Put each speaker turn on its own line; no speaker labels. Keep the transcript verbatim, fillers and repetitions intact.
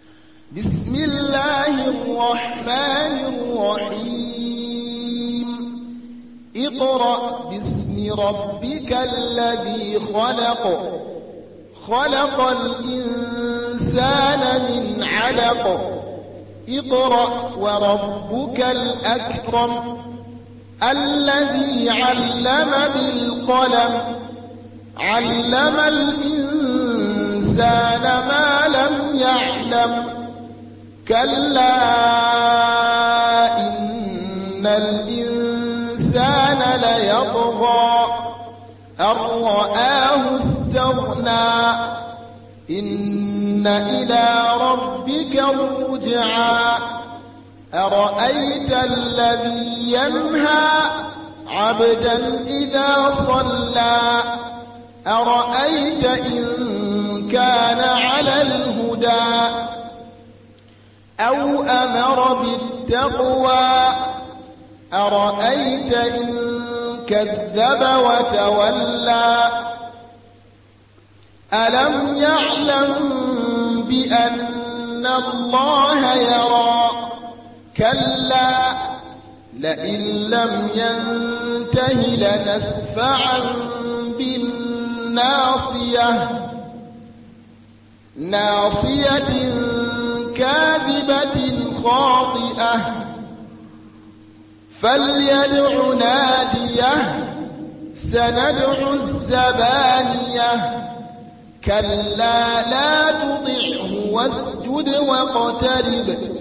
بسم الله الرحمن الرحيم اقرأ باسم ربك الذي خلق خلق الإنسان من علق اقرأ وربك الأكرم الذي علم بالقلم علم الإنسان ما لم يعلم كلا إن الإنسان ليطغى أن رآه استغنى إن إلى ربك الرجعى أرأيت الذي ينهى عبدا إذا صلى أرأيت إن كان على الهدى أو أمر بالتقوى أرأيت إن كذب وتولى ألم يعلم بأن الله يرى كلا لئن لم ينته لنسفعا بالناصية ناصية كاذبة خاطئة فليدع ناديه سندع الزبانية كلا لا تطعه واسجد واقترب